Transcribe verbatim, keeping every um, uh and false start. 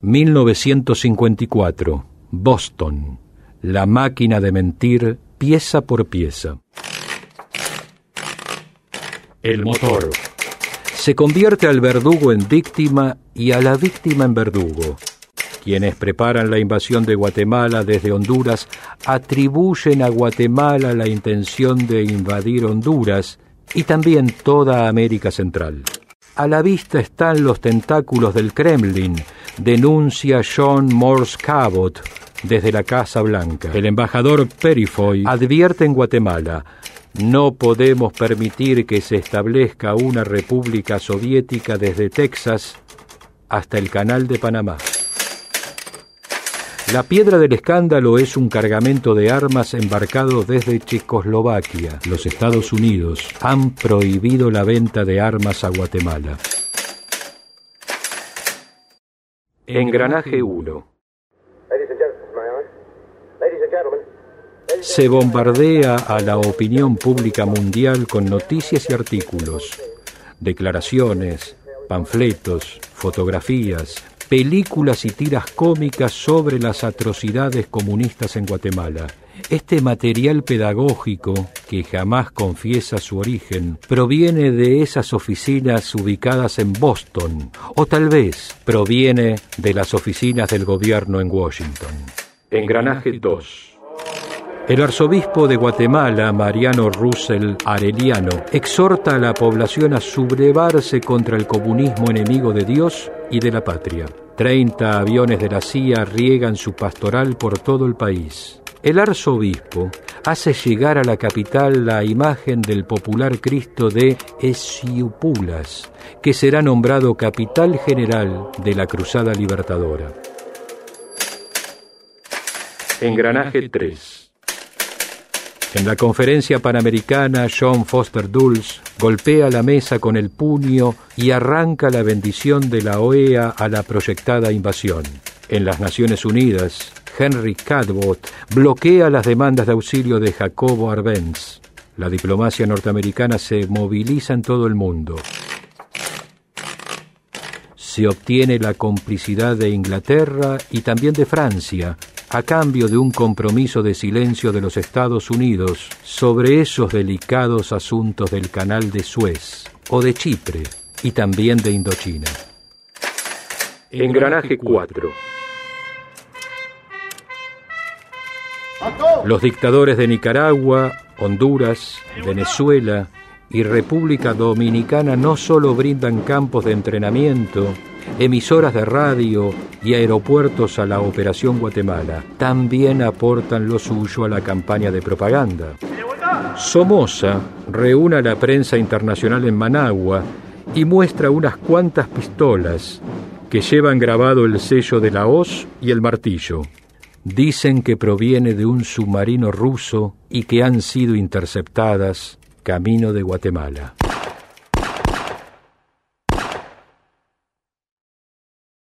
mil novecientos cincuenta y cuatro, Boston. La máquina de mentir, pieza por pieza. El motor. Se convierte al verdugo en víctima y a la víctima en verdugo. Quienes preparan la invasión de Guatemala desde Honduras atribuyen a Guatemala la intención de invadir Honduras y también toda América Central. A la vista están los tentáculos del Kremlin, denuncia John Morse Cabot desde la Casa Blanca. El embajador Perifoy advierte en Guatemala: no podemos permitir que se establezca una república soviética desde Texas hasta el Canal de Panamá. La piedra del escándalo es un cargamento de armas embarcado desde Checoslovaquia. Los Estados Unidos han prohibido la venta de armas a Guatemala. Engranaje uno. Se bombardea a la opinión pública mundial con noticias y artículos, declaraciones, panfletos, fotografías, películas y tiras cómicas sobre las atrocidades comunistas en Guatemala. Este material pedagógico, que jamás confiesa su origen, proviene de esas oficinas ubicadas en Boston, o tal vez proviene de las oficinas del gobierno en Washington. Engranaje dos. El arzobispo de Guatemala, Mariano Russell Arellano, exhorta a la población a sublevarse contra el comunismo enemigo de Dios y de la patria. Treinta aviones de la C I A riegan su pastoral por todo el país. El arzobispo hace llegar a la capital la imagen del popular Cristo de Esquipulas, que será nombrado capital general de la Cruzada Libertadora. Engranaje tres. En la conferencia panamericana, John Foster Dulles golpea la mesa con el puño y arranca la bendición de la O E A a la proyectada invasión. En las Naciones Unidas, Henry Cabot bloquea las demandas de auxilio de Jacobo Arbenz. La diplomacia norteamericana se moviliza en todo el mundo. Se obtiene la complicidad de Inglaterra y también de Francia, a cambio de un compromiso de silencio de los Estados Unidos sobre esos delicados asuntos del Canal de Suez o de Chipre y también de Indochina. Engranaje cuatro. Los dictadores de Nicaragua, Honduras, Venezuela y República Dominicana no solo brindan campos de entrenamiento, emisoras de radio y aeropuertos a la Operación Guatemala, también aportan lo suyo a la campaña de propaganda. Somoza reúne a la prensa internacional en Managua y muestra unas cuantas pistolas que llevan grabado el sello de la hoz y el martillo. Dicen que proviene de un submarino ruso y que han sido interceptadas camino de Guatemala.